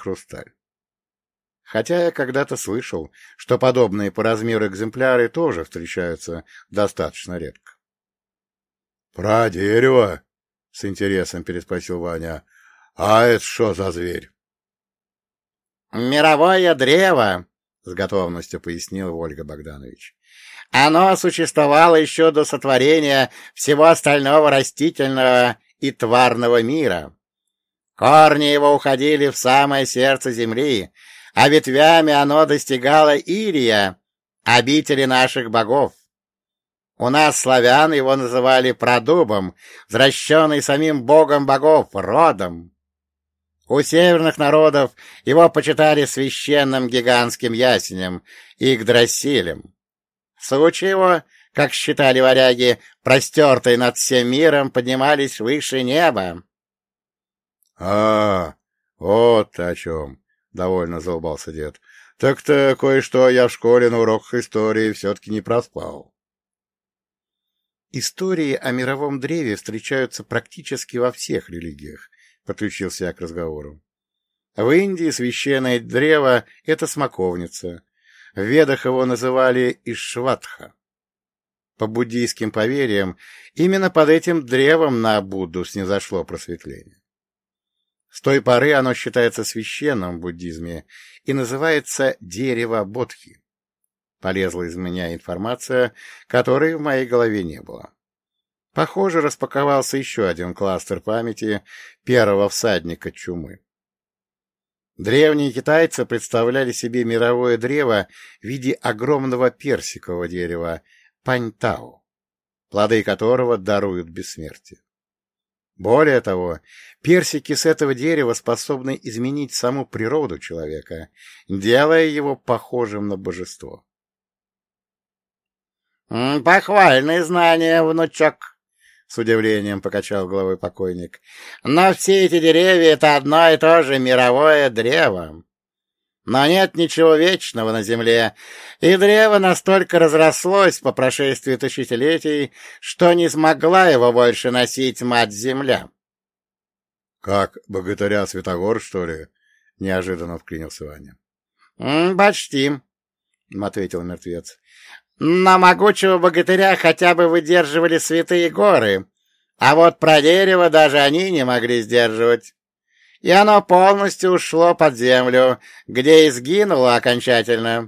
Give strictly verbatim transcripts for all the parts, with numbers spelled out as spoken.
хрусталь. Хотя я когда-то слышал, что подобные по размеру экземпляры тоже встречаются достаточно редко. — Про дерево? — с интересом переспросил Ваня. — А это что за зверь? — Мировое древо, — с готовностью пояснил Вольга Богданович. — Оно существовало еще до сотворения всего остального растительного и тварного мира. Корни его уходили в самое сердце земли, а ветвями оно достигало Ирия, обители наших богов. У нас, славян, его называли продубом, взращенный самим богом богов, родом. У северных народов его почитали священным гигантским ясенем, Игдрасилем. Сучи его, как считали варяги, простертые над всем миром, поднимались выше неба. — А, вот о чем! — довольно заулыбался дед. — Так-то кое-что я в школе на уроках истории все-таки не проспал. Истории о мировом древе встречаются практически во всех религиях, — подключился я к разговору. В Индии священное древо — это смоковница. В Ведах его называли Ишватха. По буддийским поверьям, именно под этим древом на Будду снизошло просветление. С той поры оно считается священным в буддизме и называется дерево Бодхи. Полезла из меня информация, которой в моей голове не было. Похоже, распаковался еще один кластер памяти первого всадника чумы. Древние китайцы представляли себе мировое древо в виде огромного персикового дерева паньтао, плоды которого даруют бессмертие. Более того, персики с этого дерева способны изменить саму природу человека, делая его похожим на божество. — Похвальные знания, внучок, — с удивлением покачал головой покойник. — Но все эти деревья — это одно и то же мировое древо. Но нет ничего вечного на земле, и древо настолько разрослось по прошествии тысячелетий, что не смогла его больше носить мать-земля. — Как богатыря Святогор, что ли? — неожиданно вклинился Ваня. — Почти, — ответил мертвец. — Но могучего богатыря хотя бы выдерживали святые горы, а вот про дерево даже они не могли сдерживать. И оно полностью ушло под землю, где и сгинуло окончательно.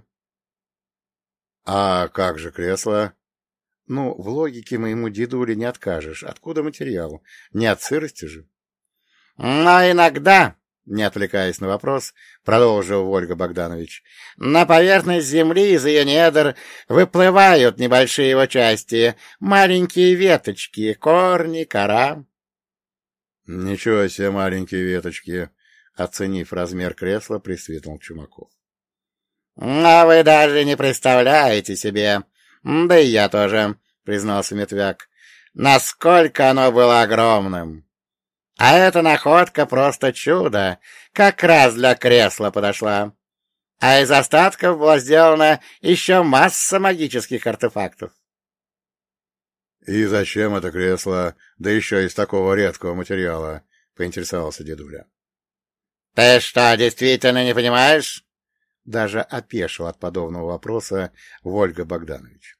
— А как же кресло? — Ну, в логике моему дедуле не откажешь. Откуда материал? Не от сырости же. — Но иногда, не отвлекаясь на вопрос, продолжил Вольга Богданович, на поверхность земли из ее недр выплывают небольшие его части, маленькие веточки, корни, кора. — Ничего себе маленькие веточки! — оценив размер кресла, присвистнул Чумаков. — А вы даже не представляете себе, да и я тоже, — признался Метвяк, — насколько оно было огромным. А эта находка просто чудо, как раз для кресла подошла. А из остатков была сделана еще масса магических артефактов. — И зачем это кресло, да еще из такого редкого материала? — поинтересовался дедуля. — Ты что, действительно не понимаешь? Даже опешил от подобного вопроса Вольга Богданович.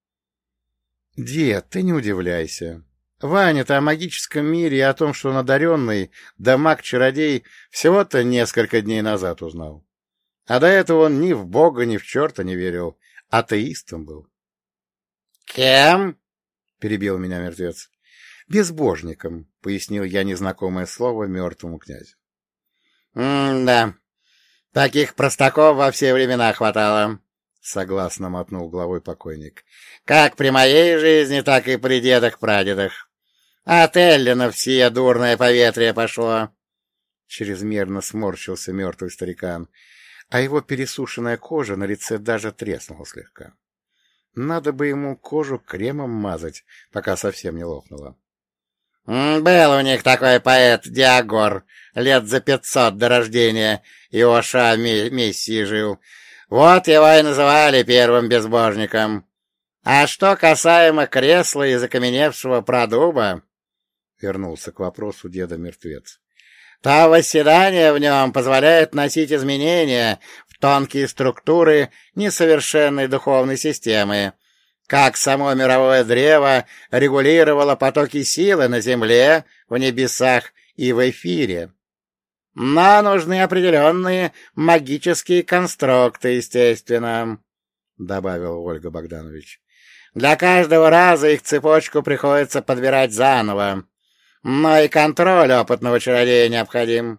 — Дед, ты не удивляйся. Ваня-то о магическом мире и о том, что он одаренный, да маг-чародей, всего-то несколько дней назад узнал. А до этого он ни в бога, ни в черта не верил, атеистом был. — Кем? — перебил меня мертвец. — Безбожником, — пояснил я незнакомое слово мертвому князю. — Да, таких простаков во все времена хватало, — согласно мотнул головой покойник. — Как при моей жизни, так и при дедах-прадедах. От эллинов сие дурное поветрие пошло. Чрезмерно сморщился мертвый старикан, а его пересушенная кожа на лице даже треснула слегка. Надо бы ему кожу кремом мазать, пока совсем не лопнуло. — Был у них такой поэт Диагор, лет за пятьсот до рождения Иоша Мессии жил. Вот его и называли первым безбожником. А что касаемо кресла и закаменевшего продуба, — вернулся к вопросу деда мертвец, — то восседание в нем позволяет носить изменения в тонкие структуры несовершенной духовной системы, как само мировое древо регулировало потоки силы на земле, в небесах и в эфире. Но нужны определенные магические конструкты, естественно, — добавил Ольга Богданович. Для каждого раза их цепочку приходится подбирать заново, но и контроль опытного чародея необходим.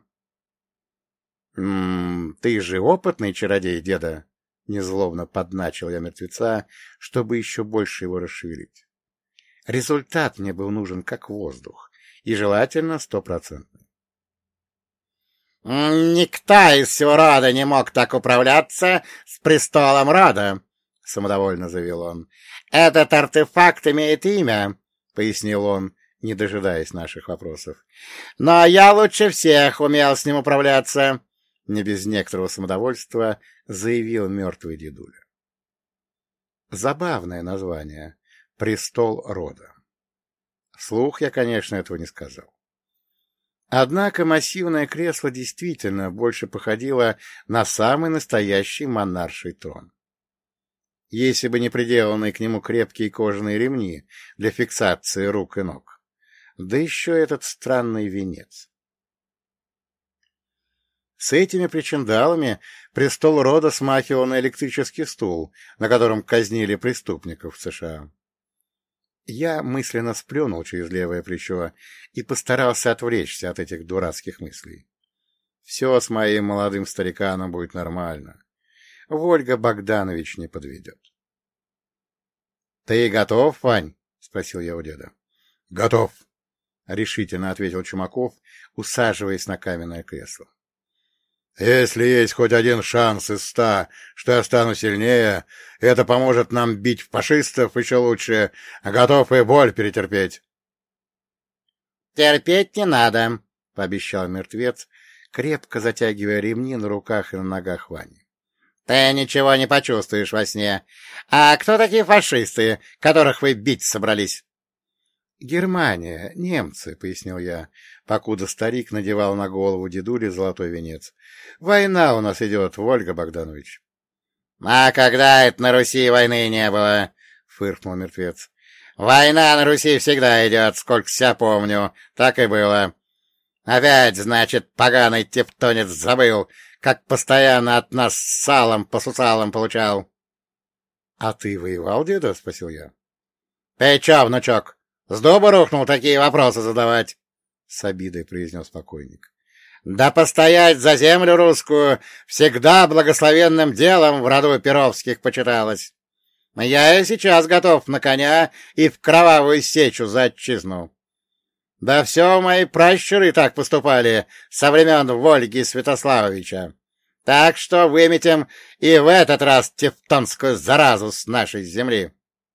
— Ты же опытный чародей, деда? — незлобно подначил я мертвеца, чтобы еще больше его расшевелить. Результат мне был нужен как воздух, и желательно стопроцентный. — Никто из всего рода не мог так управляться с престолом рода, — самодовольно заявил он. — Этот артефакт имеет имя, — пояснил он, не дожидаясь наших вопросов. — Но я лучше всех умел с ним управляться, — не без некоторого самодовольства заявил мертвый дедуля. Забавное название — «Престол рода». Вслух я, конечно, этого не сказал. Однако массивное кресло действительно больше походило на самый настоящий монарший трон. Если бы не приделанные к нему крепкие кожаные ремни для фиксации рук и ног, да еще этот странный венец. С этими причиндалами престол рода смахивал на электрический стул, на котором казнили преступников в США. Я мысленно сплюнул через левое плечо и постарался отвлечься от этих дурацких мыслей. Все с моим молодым стариканом будет нормально. Вольга Богданович не подведет. — Ты готов, Вань? — спросил я у деда. — Готов, — решительно ответил Чумаков, усаживаясь на каменное кресло. — Если есть хоть один шанс из ста, что я стану сильнее, это поможет нам бить фашистов еще лучше, а готов и боль перетерпеть. — Терпеть не надо, — пообещал мертвец, крепко затягивая ремни на руках и на ногах Вани. — Ты ничего не почувствуешь во сне. А кто такие фашисты, которых вы бить собрались? — Германия, немцы, — пояснил я, покуда старик надевал на голову дедули золотой венец. — Война у нас идет, Ольга Богданович. — А когда это на Руси войны не было? — фыркнул мертвец. — Война на Руси всегда идет, сколько себя помню, так и было. Опять, значит, поганый тевтонец забыл, как постоянно от нас салом по сусалам получал. — А ты воевал, деда? — спросил я. — Ты чё, внучок, с дуба рухнул такие вопросы задавать? — с обидой произнес покойник. — Да постоять за землю русскую всегда благословенным делом в роду Перовских почиталось. Я и сейчас готов на коня и в кровавую сечу за отчизну. Да все мои пращуры так поступали со времен Вольги Святославовича. Так что выметим и в этот раз тевтонскую заразу с нашей земли.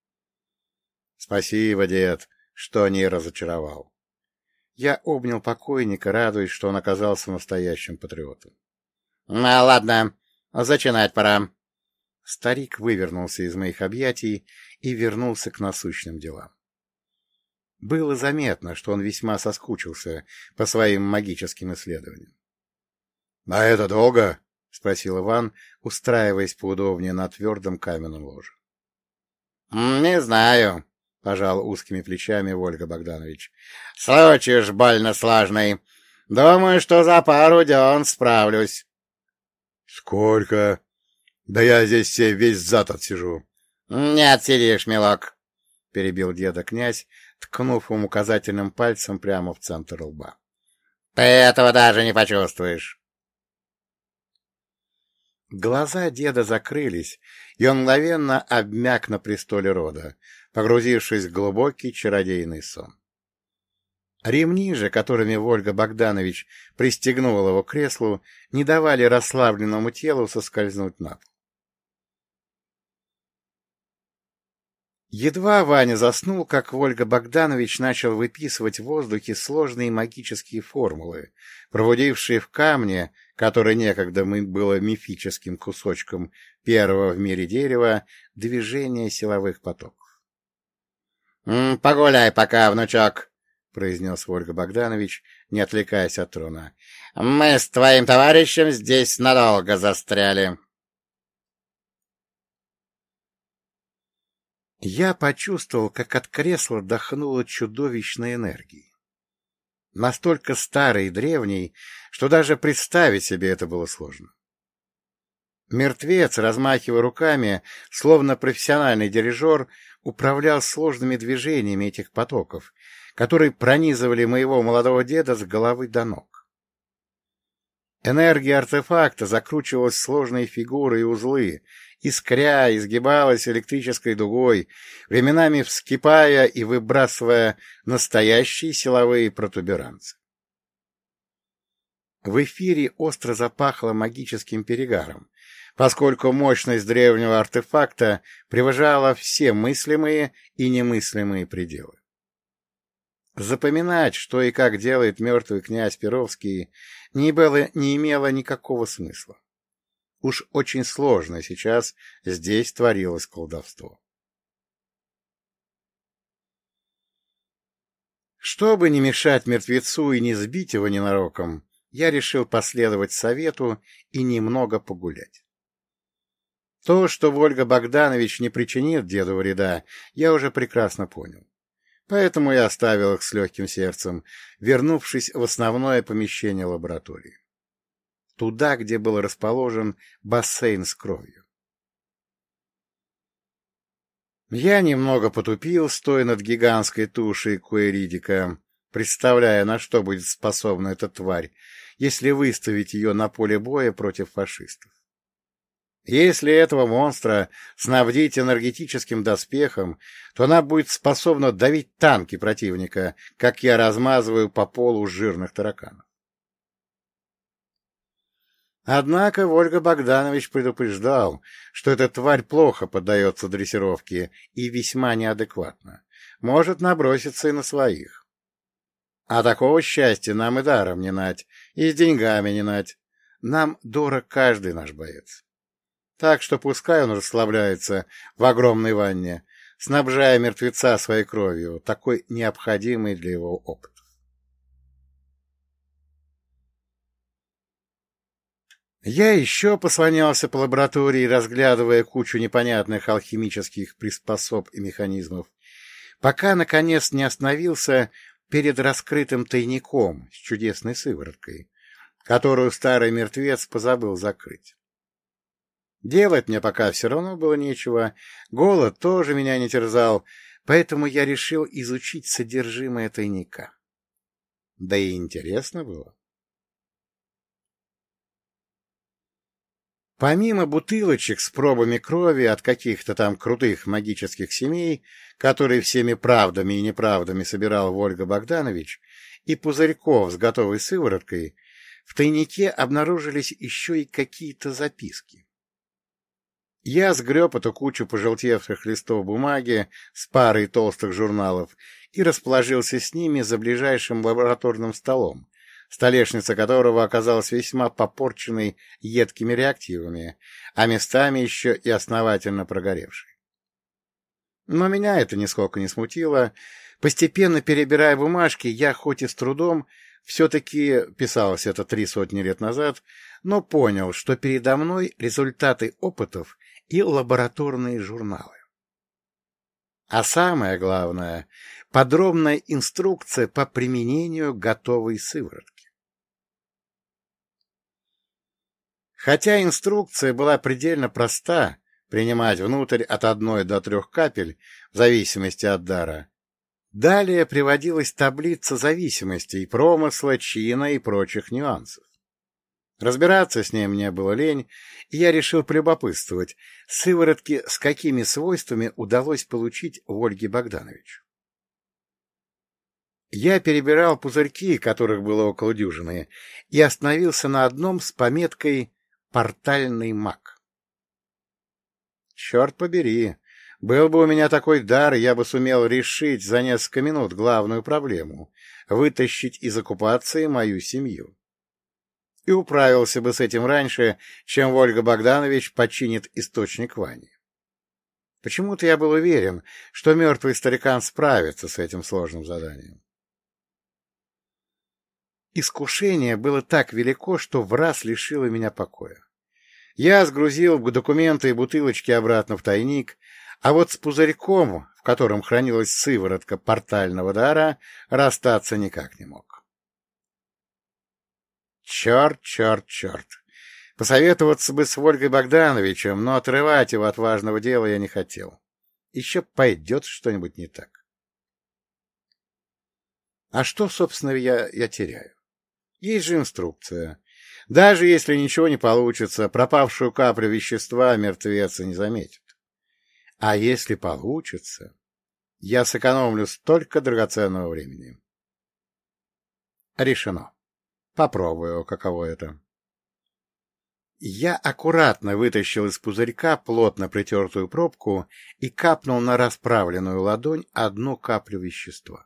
— Спасибо, дед, что не разочаровал. Я обнял покойника, радуясь, что он оказался настоящим патриотом. — Ну, ладно, зачинать пора. Старик вывернулся из моих объятий и вернулся к насущным делам. Было заметно, что он весьма соскучился по своим магическим исследованиям. — А это долго? — спросил Иван, устраиваясь поудобнее на твердом каменном ложе. — Не знаю, — пожал узкими плечами Ольга Богданович. — Случай уж больно сложный. Думаю, что за пару дён справлюсь. — Сколько? Да я здесь все весь зад отсижу. — Не отсидишь, милок, — перебил деда князь, ткнув ему указательным пальцем прямо в центр лба. — Ты этого даже не почувствуешь. Глаза деда закрылись, и он мгновенно обмяк на престоле рода, погрузившись в глубокий чародейный сон. Ремни же, которыми Вольга Богданович пристегнул его к креслу, не давали расслабленному телу соскользнуть на пол. Едва Ваня заснул, как Вольга Богданович начал выписывать в воздухе сложные магические формулы, пробудившие в камне, который некогда было мифическим кусочком первого в мире дерева, движение силовых потоков. — Погуляй пока, внучок, — произнес Вольга Богданович, не отвлекаясь от трона. — Мы с твоим товарищем здесь надолго застряли. Я почувствовал, как от кресла дохнуло чудовищной энергией. Настолько старой и древней, что даже представить себе это было сложно. Мертвец, размахивая руками, словно профессиональный дирижер, управлял сложными движениями этих потоков, которые пронизывали моего молодого деда с головы до ног. Энергия артефакта закручивалась в сложные фигуры и узлы, искря, изгибалась электрической дугой, временами вскипая и выбрасывая настоящие силовые протуберанцы. В эфире остро запахло магическим перегаром, поскольку мощность древнего артефакта превышала все мыслимые и немыслимые пределы. Запоминать, что и как делает мертвый князь Перовский, не, было, не имело никакого смысла. Уж очень сложно сейчас здесь творилось колдовство. Чтобы не мешать мертвецу и не сбить его ненароком, я решил последовать совету и немного погулять. То, что Вольга Богданович не причинит деду вреда, я уже прекрасно понял. Поэтому я оставил их с легким сердцем, вернувшись в основное помещение лаборатории. Туда, где был расположен бассейн с кровью. Я немного потупил, стоя над гигантской тушей Куэридика, представляя, на что будет способна эта тварь, если выставить ее на поле боя против фашистов. Если этого монстра снабдить энергетическим доспехом, то она будет способна давить танки противника, как я размазываю по полу жирных тараканов. Однако Вольга Богданович предупреждал, что эта тварь плохо поддается дрессировке и весьма неадекватно, может наброситься и на своих. А такого счастья нам и даром не нать, и с деньгами не нать. Нам дорог каждый наш боец. Так что пускай он расслабляется в огромной ванне, снабжая мертвеца своей кровью, такой необходимой для его опыта. Я еще послонялся по лаборатории, разглядывая кучу непонятных алхимических приспособ и механизмов, пока, наконец, не остановился перед раскрытым тайником с чудесной сывороткой, которую старый мертвец позабыл закрыть. Делать мне пока все равно было нечего, голод тоже меня не терзал, поэтому я решил изучить содержимое тайника. Да и интересно было. Помимо бутылочек с пробами крови от каких-то там крутых магических семей, которые всеми правдами и неправдами собирал Вольга Богданович, и пузырьков с готовой сывороткой, в тайнике обнаружились еще и какие-то записки. Я сгреб эту кучу пожелтевших листов бумаги с парой толстых журналов и расположился с ними за ближайшим лабораторным столом, столешница которого оказалась весьма попорченной едкими реактивами, а местами еще и основательно прогоревшей. Но меня это нисколько не смутило. Постепенно перебирая бумажки, я хоть и с трудом, все-таки писалось это три сотни лет назад, но понял, что передо мной результаты опытов и лабораторные журналы. А самое главное — подробная инструкция по применению готовой сыворотки. Хотя инструкция была предельно проста, принимать внутрь от одной до трех капель, в зависимости от дара, далее приводилась таблица зависимостей, промысла, чина и прочих нюансов. Разбираться с ней мне было лень, и я решил полюбопытствовать, сыворотки с какими свойствами удалось получить Ольге Богдановичу. Я перебирал пузырьки, которых было около дюжины, и остановился на одном с пометкой «Портальный маг». Черт побери, был бы у меня такой дар, я бы сумел решить за несколько минут главную проблему — вытащить из оккупации мою семью. И управился бы с этим раньше, чем Вольга Богданович починит источник Вани. Почему-то я был уверен, что мертвый старикан справится с этим сложным заданием. Искушение было так велико, что враз лишило меня покоя. Я сгрузил документы и бутылочки обратно в тайник, а вот с пузырьком, в котором хранилась сыворотка портального дара, расстаться никак не мог. Черт, черт, черт. Посоветоваться бы с Вольгой Богдановичем, но отрывать его от важного дела я не хотел. Еще пойдет что-нибудь не так. А что, собственно, я, я теряю? Есть же инструкция. Даже если ничего не получится, пропавшую каплю вещества мертвец и не заметит. А если получится, я сэкономлю столько драгоценного времени. Решено. Попробую, каково это. Я аккуратно вытащил из пузырька плотно притертую пробку и капнул на расправленную ладонь одну каплю вещества.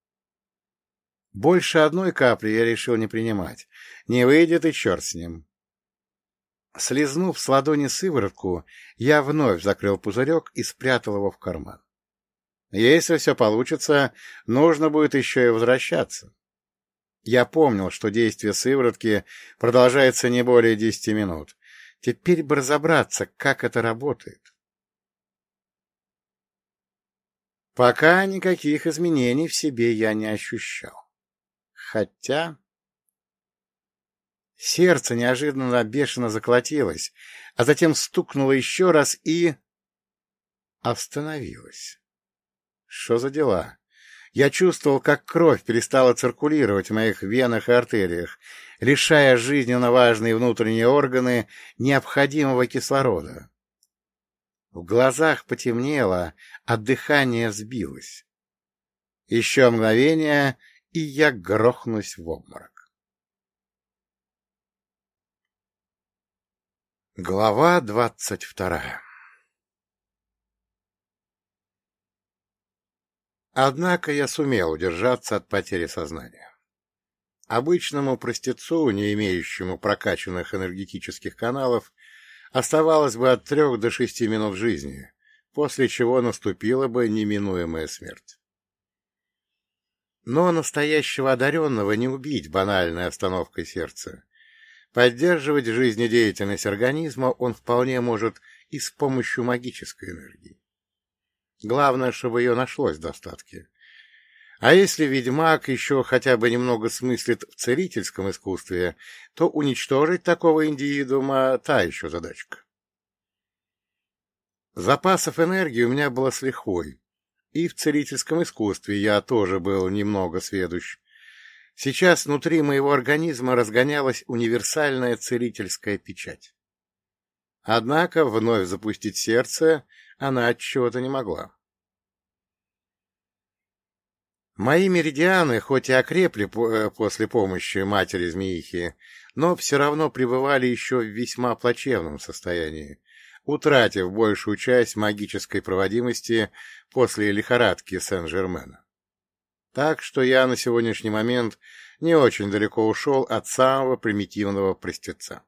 Больше одной капли я решил не принимать. Не выйдет и черт с ним. Слизнув с ладони сыворотку, я вновь закрыл пузырек и спрятал его в карман. Если все получится, нужно будет еще и возвращаться. Я помнил, что действие сыворотки продолжается не более десяти минут. Теперь бы разобраться, как это работает. Пока никаких изменений в себе я не ощущал. Хотя... Сердце неожиданно бешено заколотилось, а затем стукнуло еще раз и... остановилось. Что за дела? Я чувствовал, как кровь перестала циркулировать в моих венах и артериях, лишая жизненно важные внутренние органы необходимого кислорода. В глазах потемнело, а дыхание сбилось. Еще мгновение, и я грохнусь в обморок. Глава двадцать вторая. Однако я сумел удержаться от потери сознания. Обычному простецу, не имеющему прокачанных энергетических каналов, оставалось бы от трех до шести минут жизни, после чего наступила бы неминуемая смерть. Но настоящего одаренного не убить банальной остановкой сердца. Поддерживать жизнедеятельность организма он вполне может и с помощью магической энергии. Главное, чтобы ее нашлось в достатке. А если ведьмак еще хотя бы немного смыслит в целительском искусстве, то уничтожить такого индивидуума — та еще задачка. Запасов энергии у меня было с лихвой, и в целительском искусстве я тоже был немного сведущ. Сейчас внутри моего организма разгонялась универсальная целительская печать. Однако вновь запустить сердце она отчего-то не могла. Мои меридианы хоть и окрепли после помощи матери-змеихи, но все равно пребывали еще в весьма плачевном состоянии, утратив большую часть магической проводимости после лихорадки Сен-Жермена. Так что я на сегодняшний момент не очень далеко ушел от самого примитивного простеца.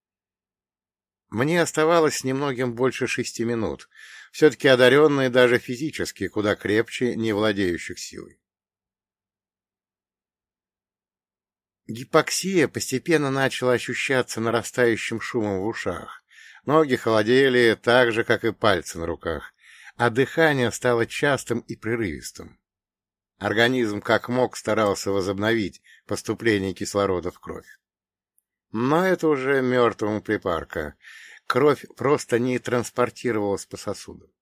Мне оставалось немногим больше шести минут, все-таки одаренные даже физически куда крепче не владеющих силой. Гипоксия постепенно начала ощущаться нарастающим шумом в ушах, ноги холодели так же, как и пальцы на руках, а дыхание стало частым и прерывистым. Организм как мог старался возобновить поступление кислорода в кровь. Но это уже мертвому припарка. Кровь просто не транспортировалась по сосудам.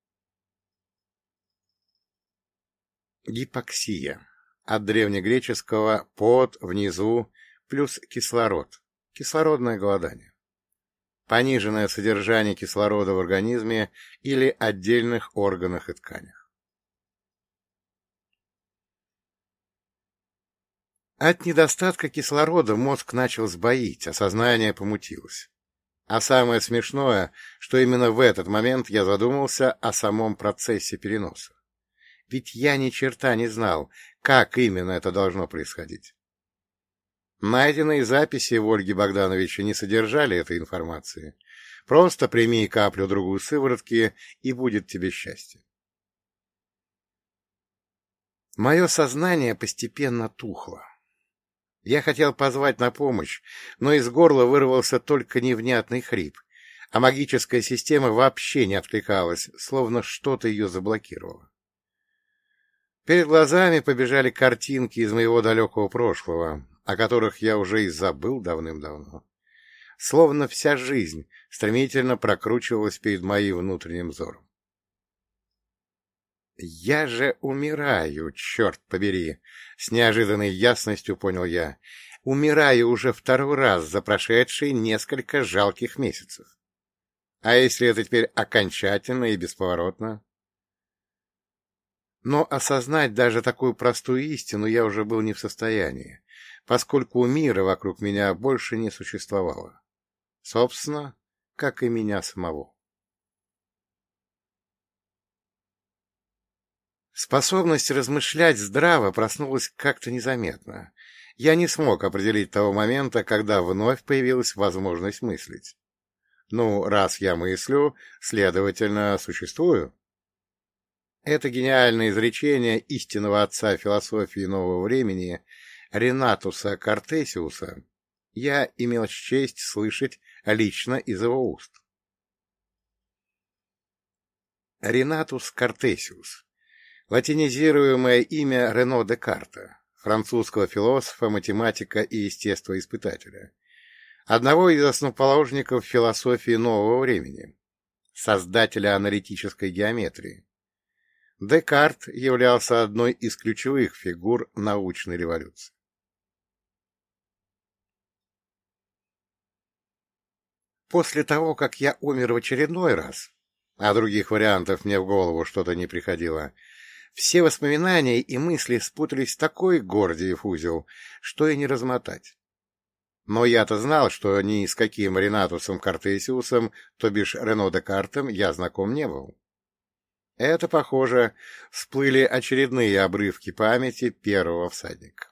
Гипоксия. От древнегреческого «под», «внизу» плюс кислород. Кислородное голодание. Пониженное содержание кислорода в организме или отдельных органах и тканях. От недостатка кислорода мозг начал сбоить, а сознание помутилось. А самое смешное, что именно в этот момент я задумался о самом процессе переноса. Ведь я ни черта не знал, как именно это должно происходить. Найденные записи в Ольге Богдановича не содержали этой информации. Просто прими каплю-другую сыворотки, и будет тебе счастье. Мое сознание постепенно тухло. Я хотел позвать на помощь, но из горла вырвался только невнятный хрип, а магическая система вообще не откликалась, словно что-то ее заблокировало. Перед глазами побежали картинки из моего далекого прошлого, о которых я уже и забыл давным-давно. Словно вся жизнь стремительно прокручивалась перед моим внутренним взором. «Я же умираю, черт побери!» — с неожиданной ясностью понял я. «Умираю уже второй раз за прошедшие несколько жалких месяцев. А если это теперь окончательно и бесповоротно?» Но осознать даже такую простую истину я уже был не в состоянии, поскольку мира вокруг меня больше не существовало. Собственно, как и меня самого. Способность размышлять здраво проснулась как-то незаметно. Я не смог определить того момента, когда вновь появилась возможность мыслить. Ну, раз я мыслю, следовательно, существую. Это гениальное изречение истинного отца философии нового времени Ренатуса Картесиуса я имел честь слышать лично из его уст. Ренатус Картесиус. Латинизируемое имя Рено Декарта, французского философа, математика и естествоиспытателя, одного из основоположников философии нового времени, создателя аналитической геометрии. Декарт являлся одной из ключевых фигур научной революции. После того, как я умер в очередной раз, а других вариантов мне в голову что-то не приходило, все воспоминания и мысли спутались в такой Гордиев узел, что и не размотать. Но я-то знал, что ни с каким Ренатусом Картесиусом, то бишь Рено Декартом, я знаком не был. Это, похоже, всплыли очередные обрывки памяти первого всадника.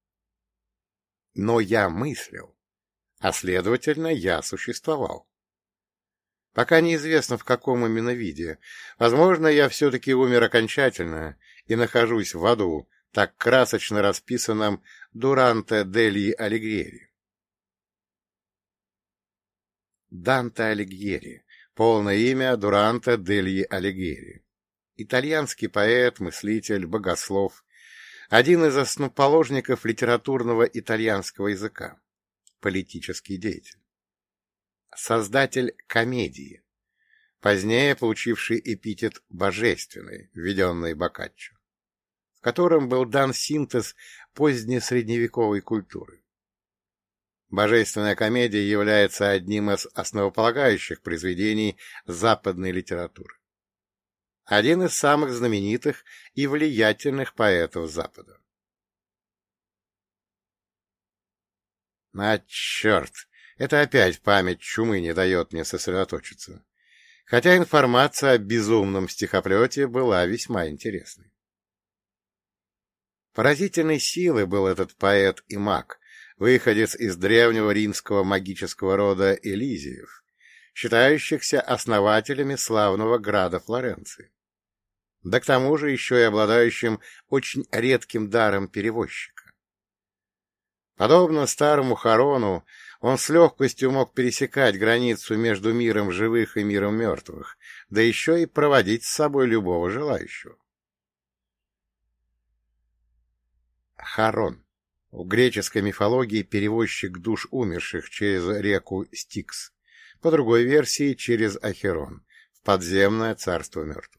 Но я мыслил, а, следовательно, я существовал. Пока неизвестно, в каком именно виде. Возможно, я все-таки умер окончательно и нахожусь в аду, так красочно расписанном Дуранте дельи Алигьери. Данте Алигьери. Полное имя Дуранте дельи Алигьери. Итальянский поэт, мыслитель, богослов. Один из основоположников литературного итальянского языка. Политический деятель. Создатель комедии, позднее получивший эпитет «божественный», введенный Боккаччо, в котором был дан синтез позднесредневековой культуры. Божественная комедия является одним из основополагающих произведений западной литературы. Один из самых знаменитых и влиятельных поэтов Запада. А черт! Это опять память чумы не дает мне сосредоточиться. Хотя информация о безумном стихоплете была весьма интересной. Поразительной силы был этот поэт и маг, выходец из древнего римского магического рода Элизиев, считающихся основателями славного града Флоренции. Да к тому же еще и обладающим очень редким даром перевозчика. Подобно старому Харону, он с легкостью мог пересекать границу между миром живых и миром мертвых, да еще и проводить с собой любого желающего. Харон. В греческой мифологии перевозчик душ умерших через реку Стикс, по другой версии через Ахерон, в подземное царство мертвых.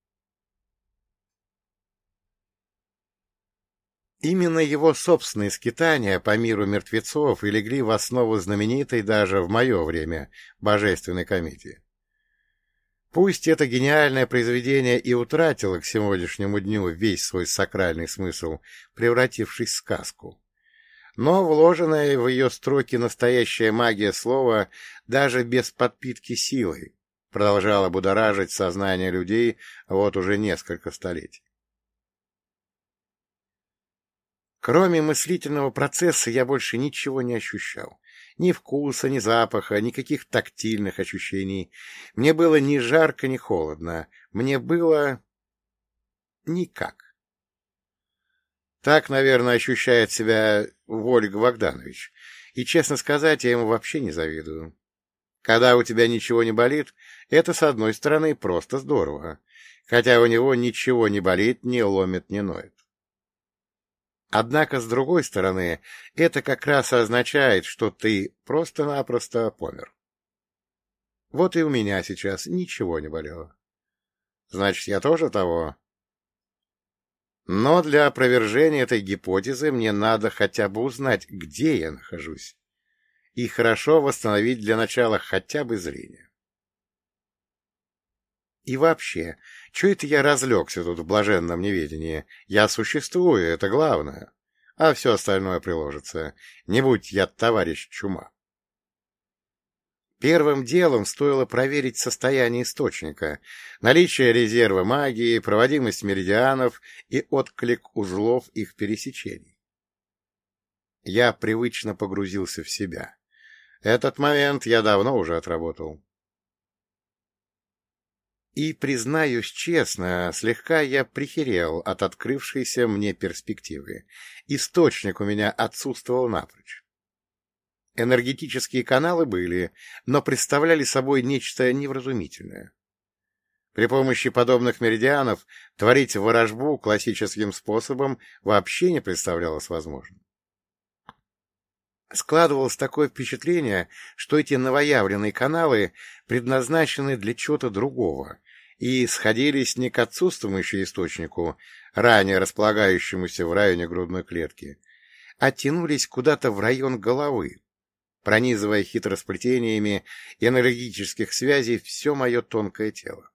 Именно его собственные скитания по миру мертвецов и легли в основу знаменитой даже в мое время божественной комедии. Пусть это гениальное произведение и утратило к сегодняшнему дню весь свой сакральный смысл, превратившись в сказку, но вложенная в ее строки настоящая магия слова даже без подпитки силой продолжала будоражить сознание людей вот уже несколько столетий. Кроме мыслительного процесса я больше ничего не ощущал. Ни вкуса, ни запаха, никаких тактильных ощущений. Мне было ни жарко, ни холодно. Мне было... никак. Так, наверное, ощущает себя Вольга Богданович. И, честно сказать, я ему вообще не завидую. Когда у тебя ничего не болит, это, с одной стороны, просто здорово. Хотя у него ничего не болит, не ломит, не ноет. Однако, с другой стороны, это как раз означает, что ты просто-напросто помер. Вот и у меня сейчас ничего не болело. Значит, я тоже того. Но для опровержения этой гипотезы мне надо хотя бы узнать, где я нахожусь, и хорошо восстановить для начала хотя бы зрение. И вообще, чё это я разлегся тут в блаженном неведении? Я существую, это главное, а все остальное приложится. Не будь я товарищ чума. Первым делом стоило проверить состояние источника, наличие резерва магии, проводимость меридианов и отклик узлов их пересечений. Я привычно погрузился в себя. Этот момент я давно уже отработал. И, признаюсь честно, слегка я прихерел от открывшейся мне перспективы. Источник у меня отсутствовал напрочь. Энергетические каналы были, но представляли собой нечто невразумительное. При помощи подобных меридианов творить ворожбу классическим способом вообще не представлялось возможным. Складывалось такое впечатление, что эти новоявленные каналы предназначены для чего-то другого и сходились не к отсутствующему источнику, ранее располагающемуся в районе грудной клетки, а тянулись куда-то в район головы, пронизывая хитросплетениями энергетических связей все мое тонкое тело.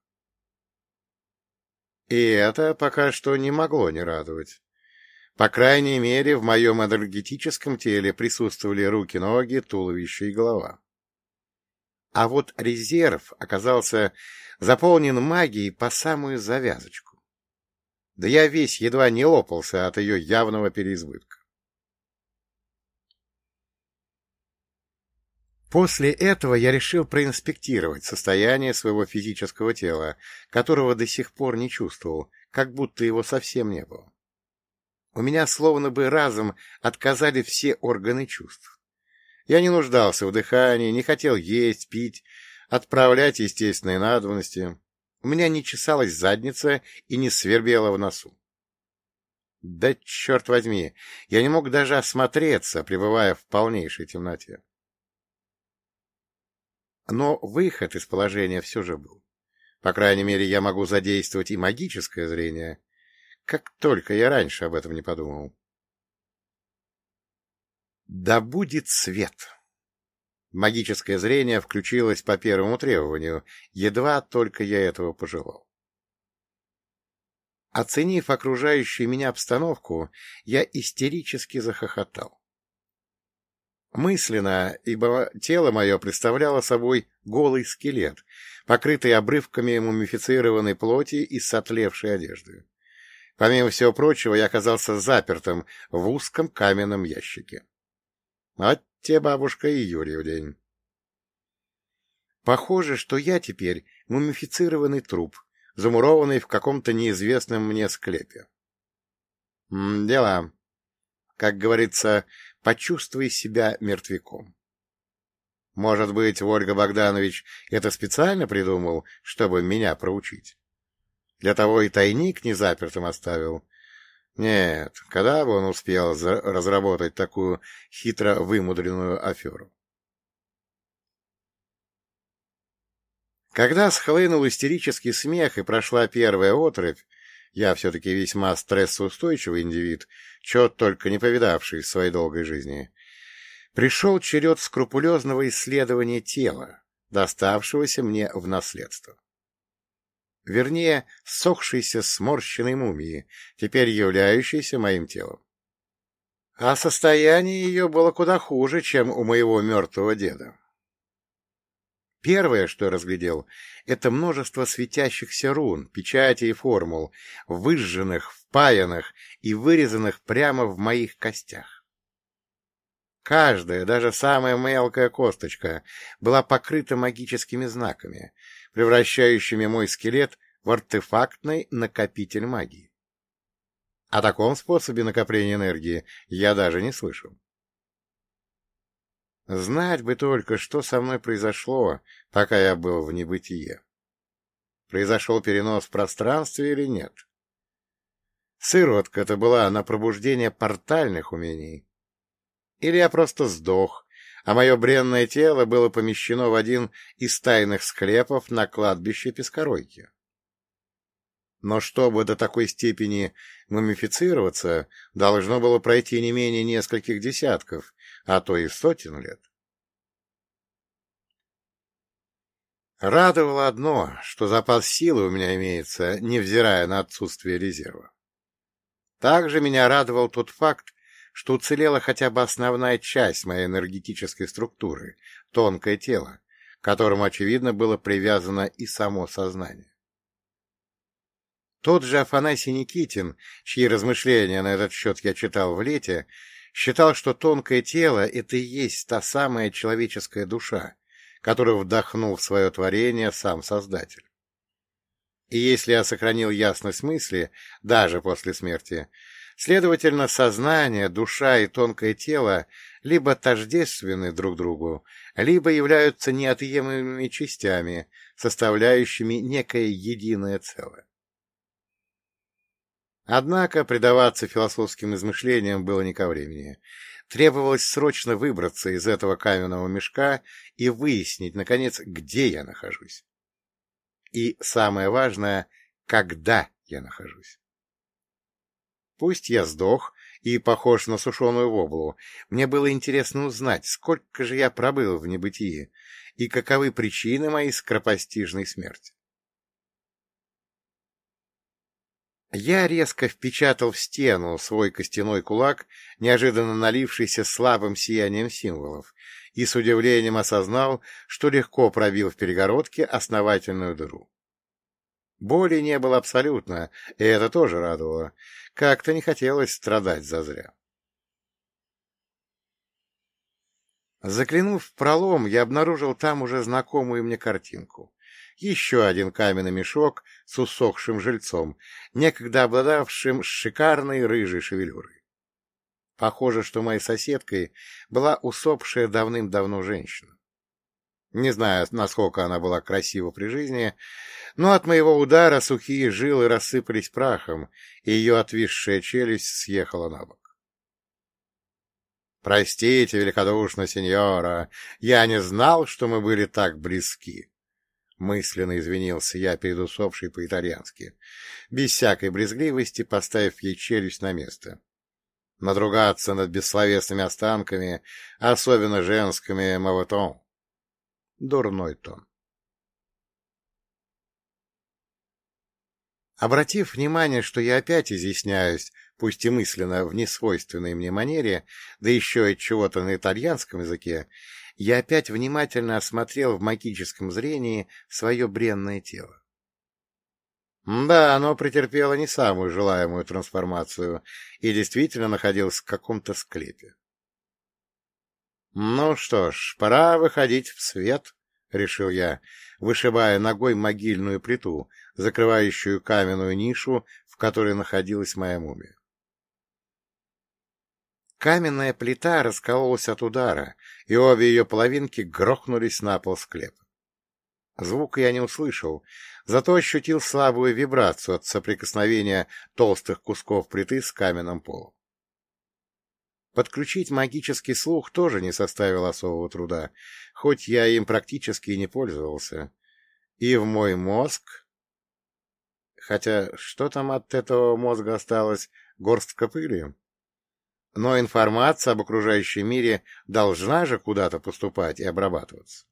И это пока что не могло не радовать. По крайней мере, в моем энергетическом теле присутствовали руки, ноги, туловище и голова. А вот резерв оказался заполнен магией по самую завязочку. Да я весь едва не лопался от ее явного переизбытка. После этого я решил проинспектировать состояние своего физического тела, которого до сих пор не чувствовал, как будто его совсем не было. У меня словно бы разом отказали все органы чувств. Я не нуждался в дыхании, не хотел есть, пить, отправлять естественные надобности. У меня не чесалась задница и не свербела в носу. Да черт возьми, я не мог даже осмотреться, пребывая в полнейшей темноте. Но выход из положения все же был. По крайней мере, я могу задействовать и магическое зрение. Как только я раньше об этом не подумал. Да будет свет! Магическое зрение включилось по первому требованию, едва только я этого пожелал. Оценив окружающую меня обстановку, я истерически захохотал. Мысленно, ибо тело мое представляло собой голый скелет, покрытый обрывками мумифицированной плоти и сотлевшей одежды. Помимо всего прочего, я оказался запертым в узком каменном ящике. Вот те бабушка и Юрьев день. Похоже, что я теперь мумифицированный труп, замурованный в каком-то неизвестном мне склепе. М, дела. Как говорится, почувствуй себя мертвяком. Может быть, Вольга Богданович это специально придумал, чтобы меня проучить? Для того и тайник незапертым оставил. Нет, когда бы он успел разработать такую хитро вымудренную аферу? Когда схлынул истерический смех и прошла первая отрыбь, я все-таки весьма стрессоустойчивый индивид, чего только не повидавший в своей долгой жизни, пришел черед скрупулезного исследования тела, доставшегося мне в наследство. Вернее, ссохшейся сморщенной мумии, теперь являющейся моим телом. А состояние ее было куда хуже, чем у моего мертвого деда. Первое, что я разглядел, это множество светящихся рун, печатей и формул, выжженных, впаянных и вырезанных прямо в моих костях. Каждая, даже самая мелкая косточка, была покрыта магическими знаками, превращающими мой скелет в артефактный накопитель магии. О таком способе накопления энергии я даже не слышал. Знать бы только, что со мной произошло, пока я был в небытие. Произошел перенос в пространстве или нет? Сыворотка-то была на пробуждение портальных умений. Или я просто сдох, а мое бренное тело было помещено в один из тайных склепов на кладбище Пескоройки. Но чтобы до такой степени мумифицироваться, должно было пройти не менее нескольких десятков, а то и сотен лет. Радовало одно, что запас силы у меня имеется, невзирая на отсутствие резерва. Также меня радовал тот факт, что уцелела хотя бы основная часть моей энергетической структуры, тонкое тело, к которому, очевидно, было привязано и само сознание. Тот же Афанасий Никитин, чьи размышления на этот счет я читал в Лете, считал, что тонкое тело — это и есть та самая человеческая душа, которую вдохнул в свое творение сам Создатель. И если я сохранил ясность мысли, даже после смерти, следовательно, сознание, душа и тонкое тело либо тождественны друг другу, либо являются неотъемлемыми частями, составляющими некое единое целое. Однако предаваться философским измышлениям было не ко времени. Требовалось срочно выбраться из этого каменного мешка и выяснить, наконец, где я нахожусь. И самое важное, когда я нахожусь. Пусть я сдох и похож на сушеную воблу, мне было интересно узнать, сколько же я пробыл в небытии и каковы причины моей скоропостижной смерти. Я резко впечатал в стену свой костяной кулак, неожиданно налившийся слабым сиянием символов, и с удивлением осознал, что легко пробил в перегородке основательную дыру. Боли не было абсолютно, и это тоже радовало. Как-то не хотелось страдать зазря. Заглянув в пролом, я обнаружил там уже знакомую мне картинку. Еще один каменный мешок с усохшим жильцом, некогда обладавшим шикарной рыжей шевелюрой. Похоже, что моей соседкой была усопшая давным-давно женщина. Не знаю, насколько она была красива при жизни, но от моего удара сухие жилы рассыпались прахом, и ее отвисшая челюсть съехала на бок. — Простите, великодушно, сеньора, я не знал, что мы были так близки. Мысленно извинился я перед усопшей по-итальянски, без всякой брезгливости поставив ей челюсть на место. Надругаться над бессловесными останками, особенно женскими, маватон. Дурной тон. Обратив внимание, что я опять изъясняюсь, пусть и мысленно, в несвойственной мне манере, да еще и чего-то на итальянском языке, я опять внимательно осмотрел в магическом зрении свое бренное тело. Да, оно претерпело не самую желаемую трансформацию и действительно находилось в каком-то склепе. Ну что ж, пора выходить в свет, — решил я, вышибая ногой могильную плиту, закрывающую каменную нишу, в которой находилась моя мумия. Каменная плита раскололась от удара, и обе ее половинки грохнулись на пол склепа. Звука я не услышал, зато ощутил слабую вибрацию от соприкосновения толстых кусков плиты с каменным полом. Подключить магический слух тоже не составило особого труда, хоть я им практически и не пользовался. И в мой мозг... Хотя что там от этого мозга осталось? Горстка пыли? Но информация об окружающем мире должна же куда-то поступать и обрабатываться.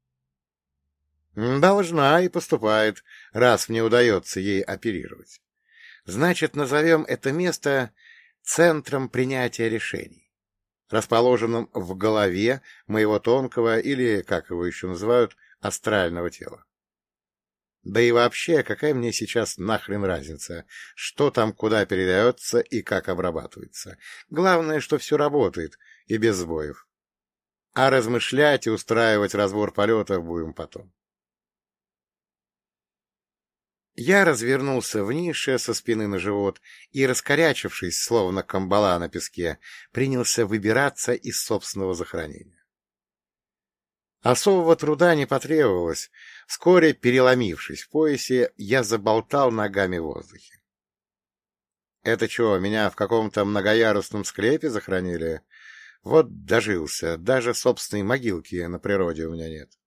Должна и поступает, раз мне удается ей оперировать. Значит, назовем это место центром принятия решений, расположенным в голове моего тонкого или, как его еще называют, астрального тела. Да и вообще, какая мне сейчас нахрен разница, что там куда передается и как обрабатывается. Главное, что все работает и без сбоев. А размышлять и устраивать разбор полетов будем потом. Я развернулся в нише со спины на живот и, раскорячившись, словно камбала на песке, принялся выбираться из собственного захоронения. Особого труда не потребовалось. Вскоре, переломившись в поясе, я заболтал ногами в воздухе. — Это что, меня в каком-то многоярусном склепе захоронили? Вот дожился, даже собственной могилки на природе у меня нет.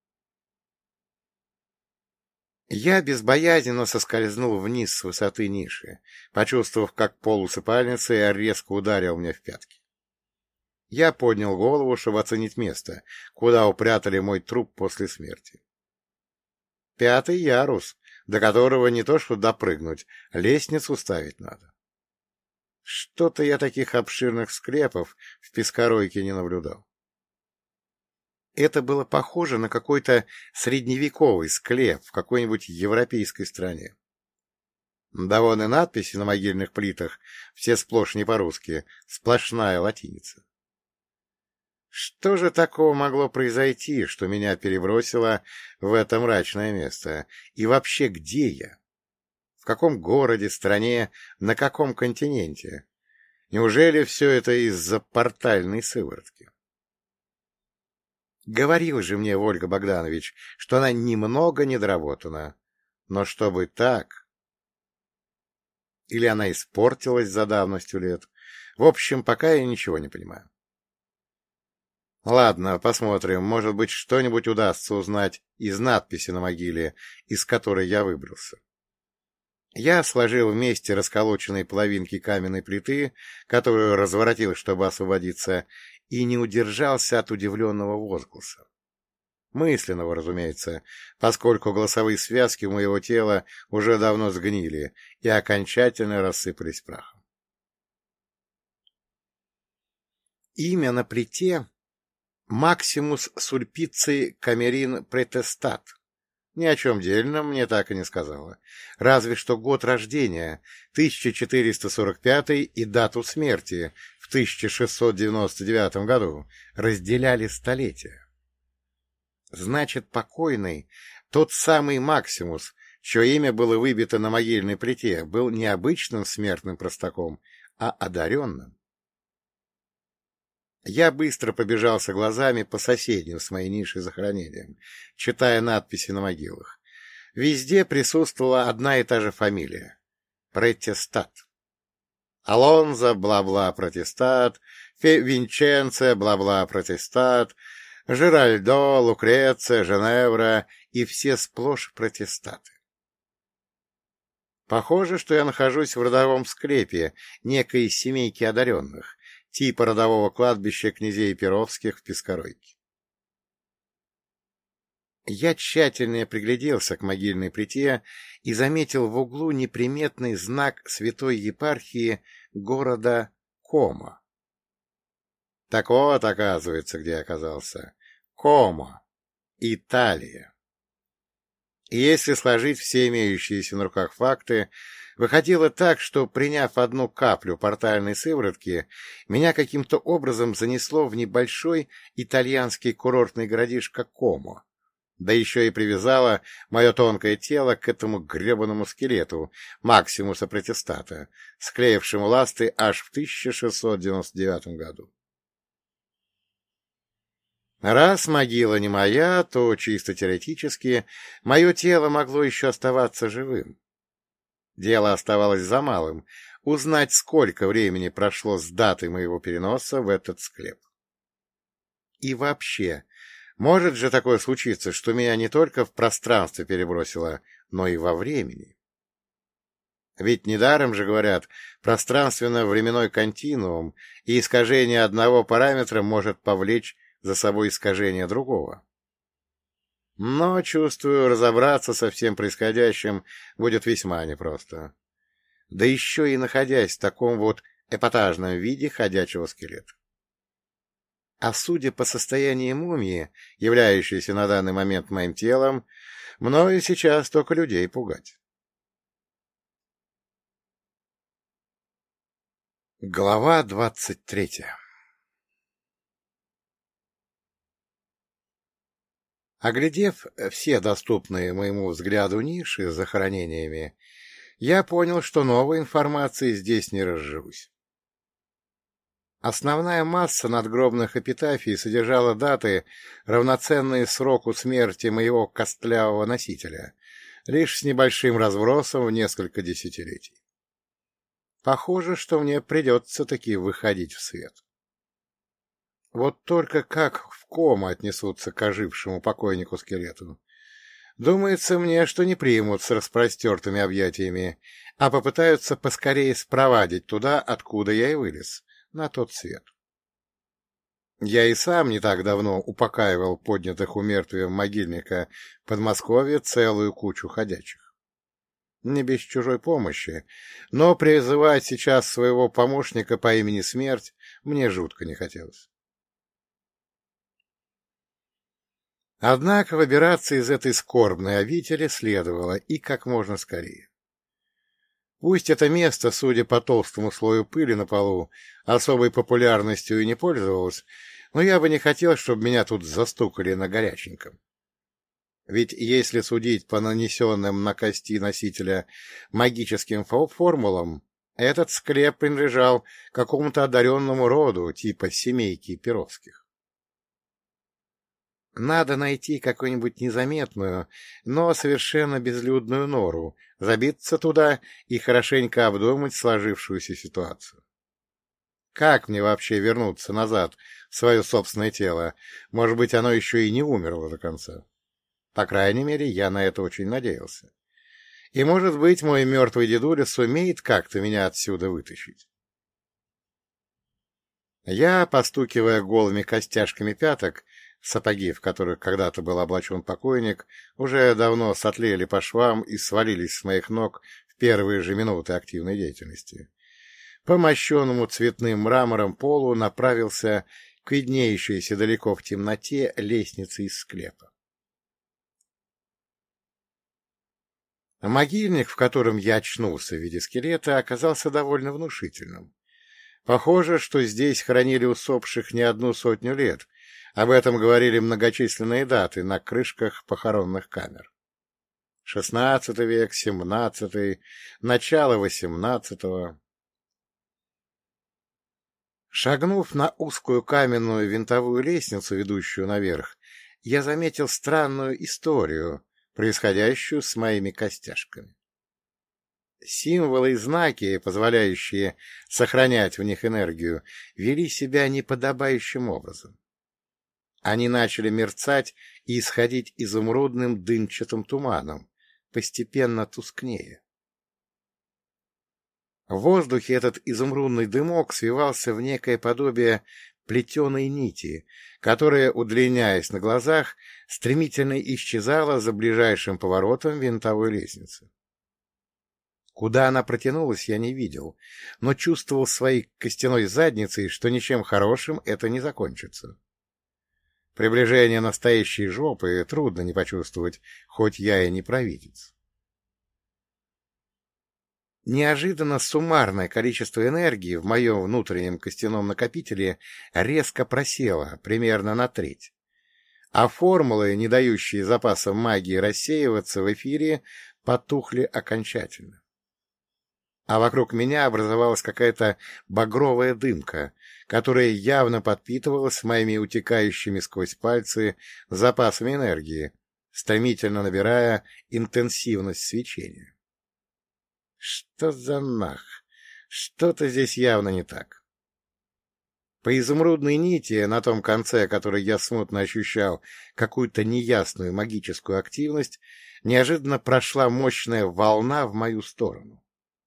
Я безбоязненно соскользнул вниз с высоты ниши, почувствовав, как пол усыпальницы резко ударил мне в пятки. Я поднял голову, чтобы оценить место, куда упрятали мой труп после смерти. Пятый ярус, до которого не то что допрыгнуть, лестницу ставить надо. Что-то я таких обширных склепов в Пескоройке не наблюдал. Это было похоже на какой-то средневековый склеп в какой-нибудь европейской стране. Да вон и надписи на могильных плитах, все сплошь не по-русски, сплошная латиница. Что же такого могло произойти, что меня перебросило в это мрачное место? И вообще, где я? В каком городе, стране, на каком континенте? Неужели все это из-за портальной сыворотки? Говорил же мне Ольга Богданович, что она немного недоработана. Но чтобы так... Или она испортилась за давностью лет. В общем, пока я ничего не понимаю. Ладно, посмотрим. Может быть, что-нибудь удастся узнать из надписи на могиле, из которой я выбрался. Я сложил вместе расколоченные половинки каменной плиты, которую разворотил, чтобы освободиться, и не удержался от удивленного возгласа. Мысленного, разумеется, поскольку голосовые связки у моего тела уже давно сгнили и окончательно рассыпались прахом. Имя на плите — Максимус Сульпиций Камерин Претестат. Ни о чем дельном мне так и не сказала. Разве что год рождения, тысяча четыреста сорок пятый, и дату смерти в тысяча шестьсот девяносто девятом году разделяли столетия. Значит, покойный, тот самый Максимус, чье имя было выбито на могильной плите, был не обычным смертным простаком, а одаренным. Я быстро побежался глазами по соседним с моей нишей захоронениям, читая надписи на могилах. Везде присутствовала одна и та же фамилия — Претестат. Алонзо, бла-бла, Протестат, Винченце, бла-бла, Протестат, Жиральдо, Лукреция, Женевра и все сплошь протестаты. Похоже, что я нахожусь в родовом склепе некой семейки одаренных, типа родового кладбища князей Перовских в Пескоройке. Я тщательно пригляделся к могильной плите и заметил в углу неприметный знак святой епархии города Комо. Так вот, оказывается, где я оказался. Комо, Италия. И если сложить все имеющиеся на руках факты, выходило так, что, приняв одну каплю портальной сыворотки, меня каким-то образом занесло в небольшой итальянский курортный городишко Комо, да еще и привязало мое тонкое тело к этому гребаному скелету Максимуса Протестата, склеившему ласты аж в тысяча шестьсот девяносто девятом году. Раз могила не моя, то чисто теоретически мое тело могло еще оставаться живым. Дело оставалось за малым — узнать, сколько времени прошло с даты моего переноса в этот склеп. И вообще, может же такое случиться, что меня не только в пространстве перебросило, но и во времени? Ведь недаром же говорят, пространственно-временной континуум и искажение одного параметра может повлечь за собой искажение другого. Но, чувствую, разобраться со всем происходящим будет весьма непросто. Да еще и находясь в таком вот эпатажном виде ходячего скелета. А судя по состоянию мумии, являющейся на данный момент моим телом, мною сейчас только людей пугать. Глава двадцать третья. Оглядев все доступные моему взгляду ниши с захоронениями, я понял, что новой информации здесь не разживусь. Основная масса надгробных эпитафий содержала даты, равноценные сроку смерти моего костлявого носителя, лишь с небольшим разбросом в несколько десятилетий. Похоже, что мне придется таки выходить в свет. Вот только как в кому отнесутся к ожившему покойнику-скелету? Думается мне, что не примут с распростертыми объятиями, а попытаются поскорее спровадить туда, откуда я и вылез, на тот свет. Я и сам не так давно упокаивал поднятых у мертвия могильника в Подмосковье целую кучу ходячих. Не без чужой помощи, но призывать сейчас своего помощника по имени Смерть мне жутко не хотелось. Однако выбираться из этой скорбной обители следовало и как можно скорее. Пусть это место, судя по толстому слою пыли на полу, особой популярностью и не пользовалось, но я бы не хотел, чтобы меня тут застукали на горяченьком. Ведь если судить по нанесенным на кости носителя магическим формулам, этот склеп принадлежал какому-то одаренному роду, типа семейки Перовских. Надо найти какую-нибудь незаметную, но совершенно безлюдную нору, забиться туда и хорошенько обдумать сложившуюся ситуацию. Как мне вообще вернуться назад в свое собственное тело? Может быть, оно еще и не умерло до конца. По крайней мере, я на это очень надеялся. И, может быть, мой мертвый дедуля сумеет как-то меня отсюда вытащить. Я, постукивая голыми костяшками пяток, сапоги, в которых когда-то был облачен покойник, уже давно сотлели по швам и свалились с моих ног в первые же минуты активной деятельности. По мощенному цветным мрамором полу направился к виднеющейся далеко в темноте лестнице из склепа. Могильник, в котором я очнулся в виде скелета, оказался довольно внушительным. Похоже, что здесь хоронили усопших не одну сотню лет. Об этом говорили многочисленные даты на крышках похоронных камер. Шестнадцатый век, семнадцатый, начало восемнадцатого. Шагнув на узкую каменную винтовую лестницу, ведущую наверх, я заметил странную историю, происходящую с моими костяшками. Символы и знаки, позволяющие сохранять в них энергию, вели себя неподобающим образом. Они начали мерцать и исходить изумрудным дымчатым туманом, постепенно тускнее. В воздухе этот изумрудный дымок свивался в некое подобие плетеной нити, которая, удлиняясь на глазах, стремительно исчезала за ближайшим поворотом винтовой лестницы. Куда она протянулась, я не видел, но чувствовал своей костяной задницей, что ничем хорошим это не закончится. Приближение настоящей жопы трудно не почувствовать, хоть я и не провидец. Неожиданно суммарное количество энергии в моем внутреннем костяном накопителе резко просело примерно на треть, а формулы, не дающие запасам магии рассеиваться в эфире, потухли окончательно. А вокруг меня образовалась какая-то багровая дымка, которая явно подпитывалась моими утекающими сквозь пальцы запасами энергии, стремительно набирая интенсивность свечения. Что за нах? Что-то здесь явно не так. По изумрудной нити, на том конце, которой я смутно ощущал какую-то неясную магическую активность, неожиданно прошла мощная волна в мою сторону.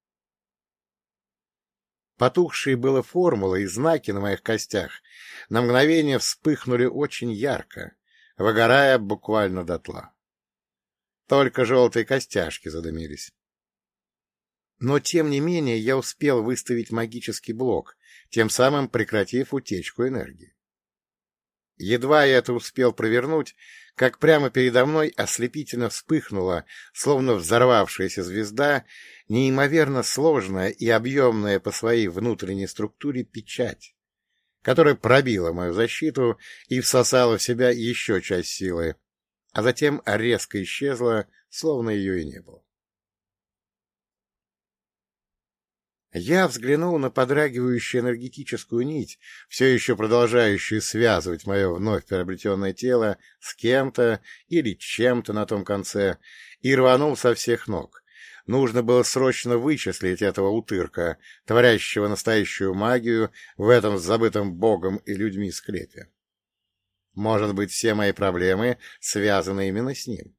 Потухшие было формулы и знаки на моих костях на мгновение вспыхнули очень ярко, выгорая буквально дотла. Только желтые костяшки задымились. Но, тем не менее, я успел выставить магический блок, тем самым прекратив утечку энергии. Едва я это успел провернуть, как прямо передо мной ослепительно вспыхнула, словно взорвавшаяся звезда, неимоверно сложная и объемная по своей внутренней структуре печать, которая пробила мою защиту и всосала в себя еще часть силы, а затем резко исчезла, словно ее и не было. Я взглянул на подрагивающую энергетическую нить, все еще продолжающую связывать мое вновь приобретенное тело с кем-то или чем-то на том конце, и рванул со всех ног. Нужно было срочно вычислить этого утырка, творящего настоящую магию в этом забытом богом и людьми склепе. Может быть, все мои проблемы связаны именно с ним.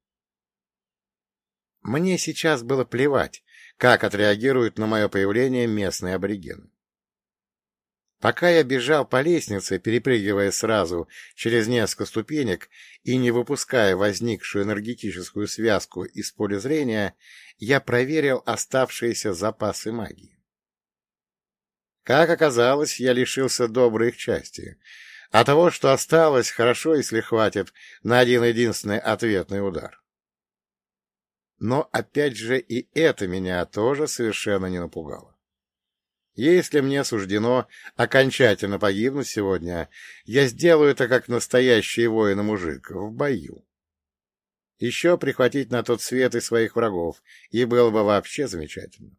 Мне сейчас было плевать, как отреагируют на мое появление местные аборигены. Пока я бежал по лестнице, перепрыгивая сразу через несколько ступенек и не выпуская возникшую энергетическую связку из поля зрения, я проверил оставшиеся запасы магии. Как оказалось, я лишился доброй их части, а того, что осталось, хорошо, если хватит на один-единственный ответный удар. Но, опять же, и это меня тоже совершенно не напугало. Если мне суждено окончательно погибнуть сегодня, я сделаю это как настоящий воин и мужик, в бою. Еще прихватить на тот свет и своих врагов, и было бы вообще замечательно.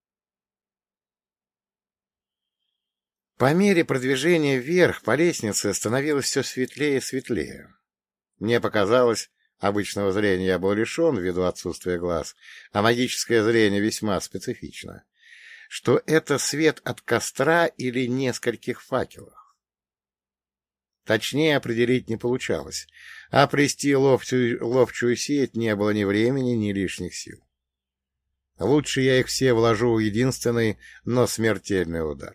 По мере продвижения вверх по лестнице становилось все светлее и светлее. Мне показалось, обычного зрения я был лишен ввиду отсутствия глаз, а магическое зрение весьма специфично, что это свет от костра или нескольких факелов. Точнее определить не получалось, а плести ловчую, ловчую сеть не было ни времени, ни лишних сил. Лучше я их все вложу в единственный, но смертельный удар.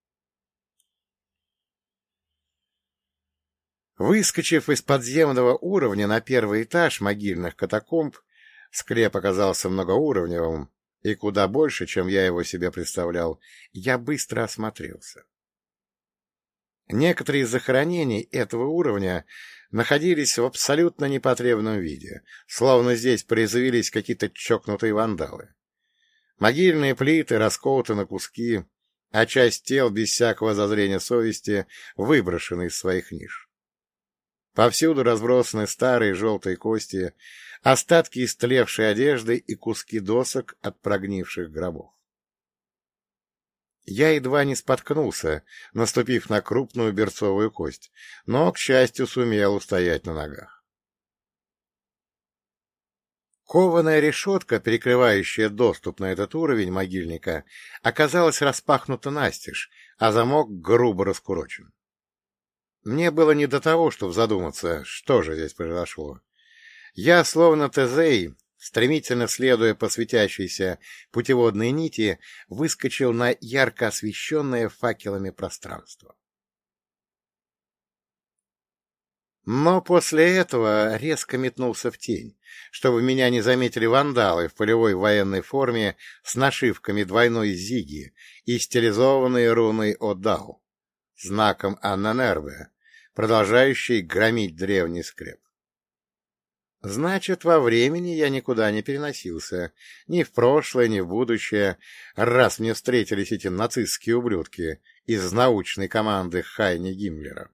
Выскочив из подземного уровня на первый этаж могильных катакомб, склеп оказался многоуровневым и куда больше, чем я его себе представлял, я быстро осмотрелся. Некоторые из захоронений этого уровня находились в абсолютно непотребном виде, словно здесь произвелись какие-то чокнутые вандалы. Могильные плиты расколоты на куски, а часть тел без всякого зазрения совести выброшены из своих ниш. Повсюду разбросаны старые желтые кости, остатки истлевшей одежды и куски досок от прогнивших гробов. Я едва не споткнулся, наступив на крупную берцовую кость, но, к счастью, сумел устоять на ногах. Кованая решетка, перекрывающая доступ на этот уровень могильника, оказалась распахнута настежь, а замок грубо раскурочен. Мне было не до того, чтобы задуматься, что же здесь произошло. Я, словно Тезей, стремительно следуя по светящейся путеводной нити, выскочил на ярко освещенное факелами пространство. Но после этого резко метнулся в тень, чтобы меня не заметили вандалы в полевой военной форме с нашивками двойной зиги и стилизованной руной Одал, знаком Анненербе, продолжающей громить древний склеп. Значит, во времени я никуда не переносился, ни в прошлое, ни в будущее, раз мне встретились эти нацистские ублюдки из научной команды Хайни Гиммлера.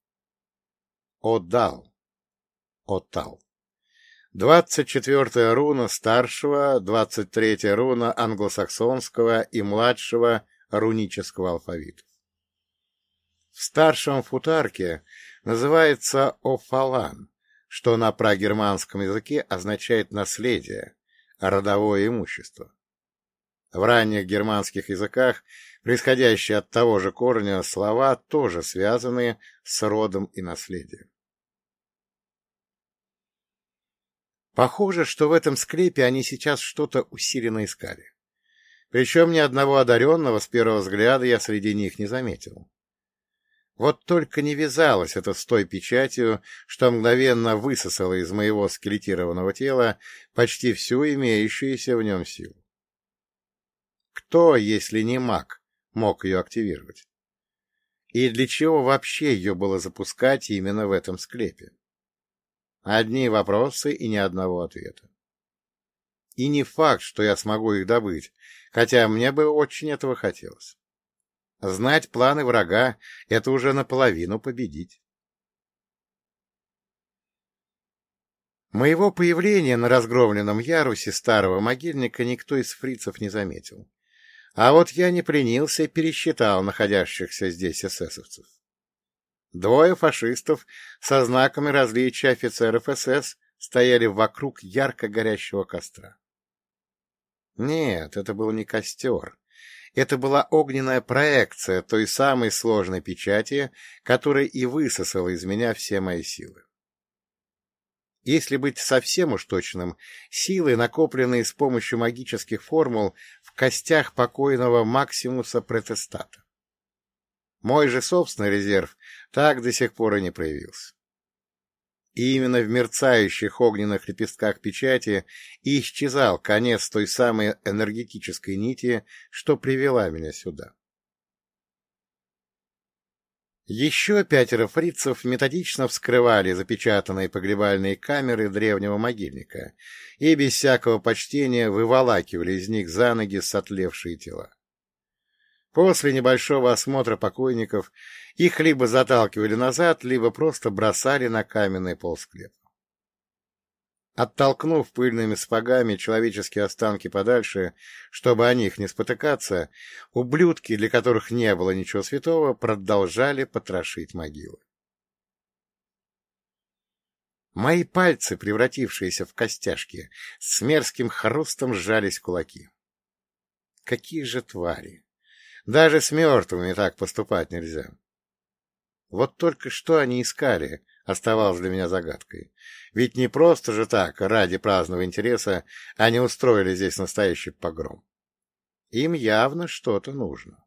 Отдал. Оттал. Двадцать четвертая руна старшего, двадцать третья руна англосаксонского и младшего рунического алфавита. В старшем футарке называется Офалан, что на прагерманском языке означает наследие, родовое имущество. В ранних германских языках, происходящие от того же корня, слова тоже связаны с родом и наследием. Похоже, что в этом склепе они сейчас что-то усиленно искали. Причем ни одного одаренного с первого взгляда я среди них не заметил. Вот только не вязалось это с той печатью, что мгновенно высосало из моего скелетированного тела почти всю имеющуюся в нем силу. Кто, если не маг, мог ее активировать? И для чего вообще ее было запускать именно в этом склепе? Одни вопросы и ни одного ответа. И не факт, что я смогу их добыть, хотя мне бы очень этого хотелось. Знать планы врага — это уже наполовину победить. Моего появления на разгромленном ярусе старого могильника никто из фрицев не заметил. А вот я не принялся и пересчитал находящихся здесь эсэсовцев. Двое фашистов со знаками различия офицеров СС стояли вокруг ярко горящего костра. Нет, это был не костер. Это была огненная проекция той самой сложной печати, которая и высосала из меня все мои силы. Если быть совсем уж точным, силы, накопленные с помощью магических формул в костях покойного Максимуса Протестата. Мой же собственный резерв так до сих пор и не проявился. И именно в мерцающих огненных лепестках печати и исчезал конец той самой энергетической нити, что привела меня сюда. Еще пятеро фрицев методично вскрывали запечатанные погребальные камеры древнего могильника и без всякого почтения выволакивали из них за ноги сотлевшие тела. После небольшого осмотра покойников их либо заталкивали назад, либо просто бросали на каменный пол склепа. Оттолкнув пыльными сапогами человеческие останки подальше, чтобы о них не спотыкаться, ублюдки, для которых не было ничего святого, продолжали потрошить могилы. Мои пальцы, превратившиеся в костяшки, с мерзким хрустом сжались в кулаки. Какие же твари! Даже с мертвыми так поступать нельзя. Вот только что они искали, оставалось для меня загадкой. Ведь не просто же так, ради праздного интереса, они устроили здесь настоящий погром. Им явно что-то нужно.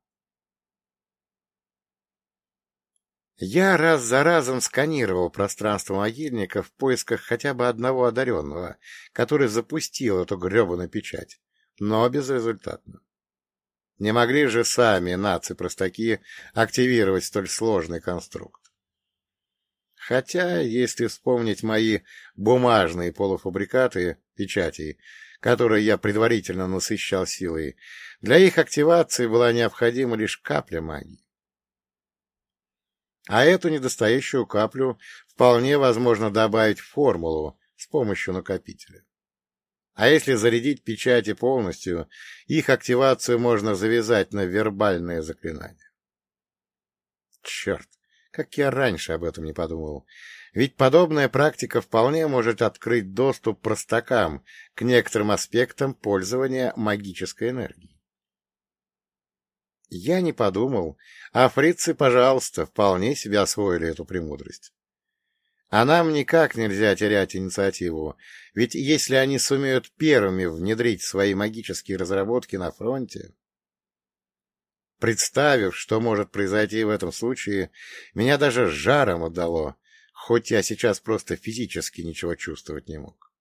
Я раз за разом сканировал пространство могильника в поисках хотя бы одного одаренного, который запустил эту гребаную печать, но безрезультатно. Не могли же сами нации-простаки активировать столь сложный конструкт. Хотя, если вспомнить мои бумажные полуфабрикаты печатей, которые я предварительно насыщал силой, для их активации была необходима лишь капля магии. А эту недостающую каплю вполне возможно добавить в формулу с помощью накопителя. А если зарядить печати полностью, их активацию можно завязать на вербальное заклинание. Черт, как я раньше об этом не подумал. Ведь подобная практика вполне может открыть доступ простакам к некоторым аспектам пользования магической энергией. Я не подумал, а фрицы, пожалуйста, вполне себе освоили эту премудрость. А нам никак нельзя терять инициативу, ведь если они сумеют первыми внедрить свои магические разработки на фронте... Представив, что может произойти в этом случае, меня даже жаром отдало, хоть я сейчас просто физически ничего чувствовать не мог.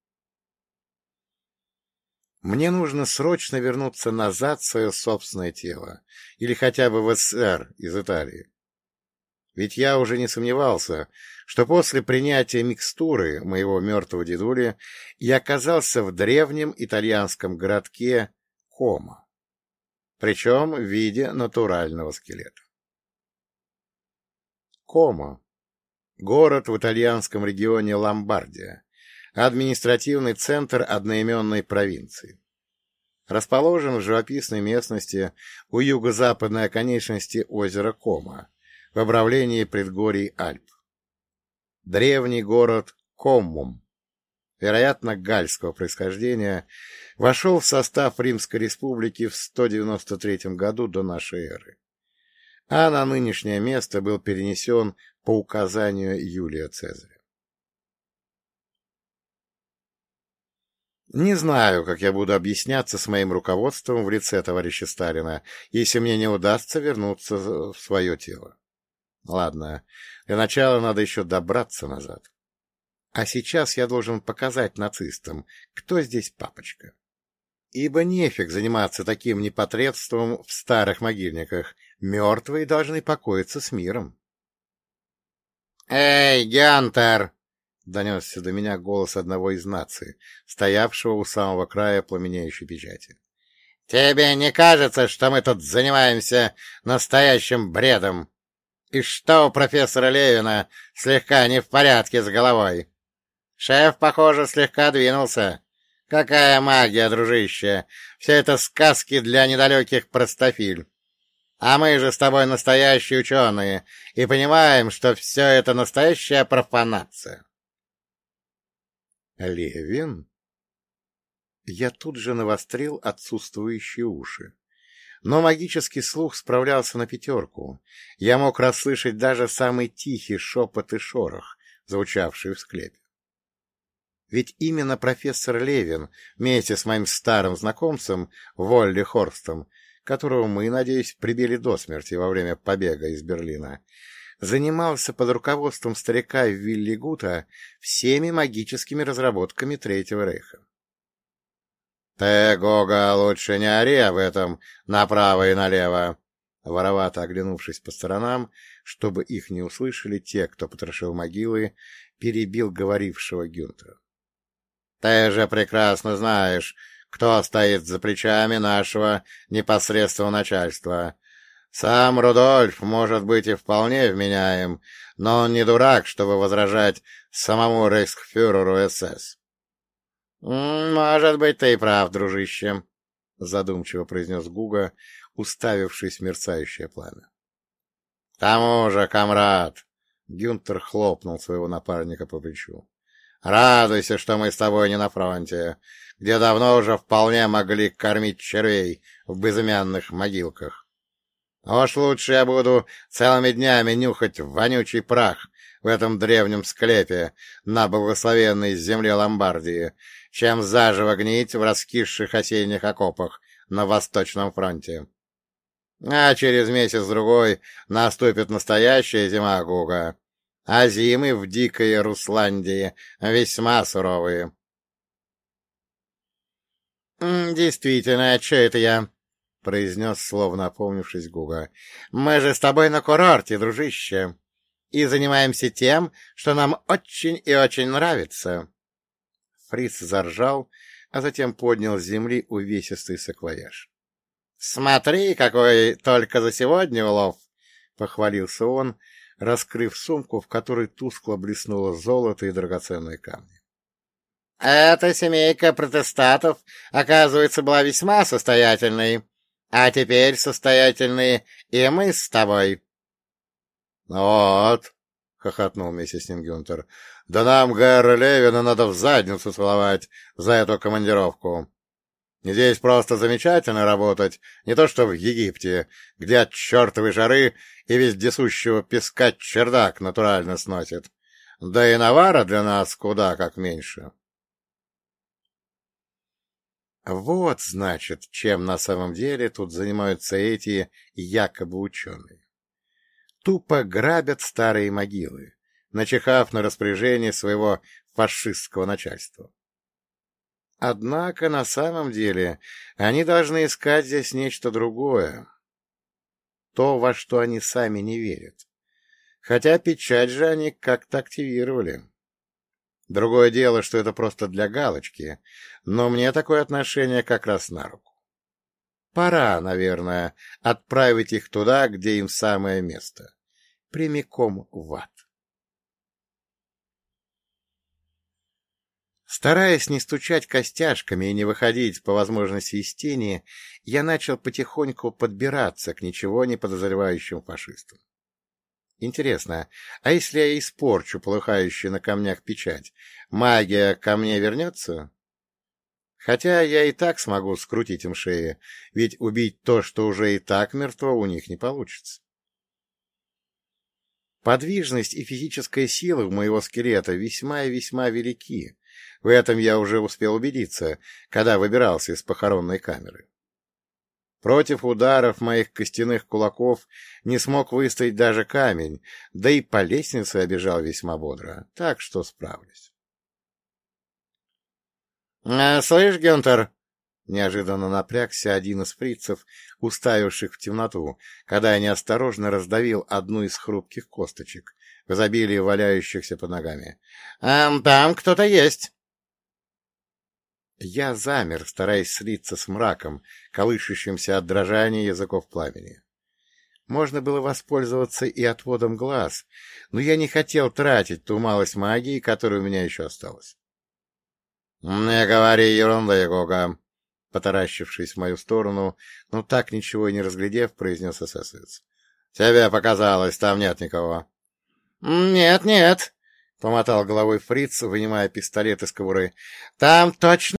Мне нужно срочно вернуться назад в свое собственное тело, или хотя бы в СССР из Италии. Ведь я уже не сомневался, что после принятия микстуры моего мертвого дедули я оказался в древнем итальянском городке Кома, причем в виде натурального скелета. Кома — город в итальянском регионе Ломбардия, административный центр одноименной провинции. Расположен в живописной местности у юго-западной оконечности озера Кома, в обравлении предгорий Альп. Древний город Коммум, вероятно, гальского происхождения, вошел в состав Римской республики в сто девяносто третьем году до нашей эры, а на нынешнее место был перенесен по указанию Юлия Цезаря. Не знаю, как я буду объясняться с моим руководством в лице товарища Сталина, если мне не удастся вернуться в свое тело. Ладно, для начала надо еще добраться назад. А сейчас я должен показать нацистам, кто здесь папочка. Ибо нефиг заниматься таким непотребством в старых могильниках. Мертвые должны покоиться с миром. — Эй, Гюнтер! — донесся до меня голос одного из наций, стоявшего у самого края пламенеющей печати. — Тебе не кажется, что мы тут занимаемся настоящим бредом? И что у профессора Левина слегка не в порядке с головой? Шеф, похоже, слегка двинулся. Какая магия, дружище! Все это сказки для недалеких простофиль. А мы же с тобой настоящие ученые и понимаем, что все это настоящая профанация. Левин? Я тут же навострил отсутствующие уши. Но магический слух справлялся на пятерку. Я мог расслышать даже самый тихий шепот и шорох, звучавший в склепе. Ведь именно профессор Левин, вместе с моим старым знакомцем Волли Хорстом, которого мы, надеюсь, прибили до смерти во время побега из Берлина, занимался под руководством старика Вилли Гута всеми магическими разработками Третьего Рейха. — Ты, Гога, лучше не ори об этом направо и налево! Воровато оглянувшись по сторонам, чтобы их не услышали те, кто потрошил могилы, перебил говорившего Гюнтера. — Ты же прекрасно знаешь, кто стоит за плечами нашего непосредственного начальства. Сам Рудольф, может быть, и вполне вменяем, но он не дурак, чтобы возражать самому рейхсфюреру СС. — Может быть, ты и прав, дружище, — задумчиво произнес Гуга, уставившись в мерцающее пламя. — К тому же, комрад, — Гюнтер хлопнул своего напарника по плечу, — радуйся, что мы с тобой не на фронте, где давно уже вполне могли кормить червей в безымянных могилках. Уж лучше я буду целыми днями нюхать вонючий прах в этом древнем склепе на благословенной земле Ломбардии, чем заживо гнить в раскисших осенних окопах на Восточном фронте. А через месяц-другой наступит настоящая зима, Гуга, а зимы в дикой Русландии весьма суровые. — Действительно, а че это я? — произнес, словно опомнившись Гуга. — Мы же с тобой на курорте, дружище, и занимаемся тем, что нам очень и очень нравится. Фриц заржал, а затем поднял с земли увесистый саквояж. — Смотри, какой только за сегодня улов! — похвалился он, раскрыв сумку, в которой тускло блеснуло золото и драгоценные камни. — Эта семейка протестатов, оказывается, была весьма состоятельной, а теперь состоятельные и мы с тобой. — Вот! — хохотнул вместе с ним Гюнтер. — Да нам Гэра Левина надо в задницу целовать за эту командировку. Здесь просто замечательно работать, не то что в Египте, где от чертовой жары и вездесущего песка чердак натурально сносит. Да и навара для нас куда как меньше. Вот, значит, чем на самом деле тут занимаются эти якобы ученые. Тупо грабят старые могилы, начихав на распоряжение своего фашистского начальства. Однако на самом деле они должны искать здесь нечто другое. То, во что они сами не верят. Хотя печать же они как-то активировали. Другое дело, что это просто для галочки, но мне такое отношение как раз на руку. Пора, наверное, отправить их туда, где им самое место. Прямиком в ад. Стараясь не стучать костяшками и не выходить по возможности из тени, я начал потихоньку подбираться к ничего не подозревающим фашистам. Интересно, а если я испорчу полыхающую на камнях печать, магия ко мне вернется? Хотя я и так смогу скрутить им шеи, ведь убить то, что уже и так мертво, у них не получится. Подвижность и физическая сила у моего скелета весьма и весьма велики. В этом я уже успел убедиться, когда выбирался из похоронной камеры. Против ударов моих костяных кулаков не смог выстоять даже камень, да и по лестнице обежал весьма бодро, так что справлюсь. — Слышь, Гюнтер, — неожиданно напрягся один из фрицев, уставивших в темноту, когда я неосторожно раздавил одну из хрупких косточек, в изобилии валяющихся под ногами. — Там кто-то есть. Я замер, стараясь слиться с мраком, колышущимся от дрожания языков пламени. можно было воспользоваться и отводом глаз, но я не хотел тратить ту малость магии, которая у меня еще осталась. — Не говори ерунды, Гога! — потаращившись в мою сторону, но так ничего и не разглядев, произнес эсэсовец. — Тебе показалось, там нет никого. — Нет, нет, — помотал головой фриц, вынимая пистолет из кобуры. — Там точно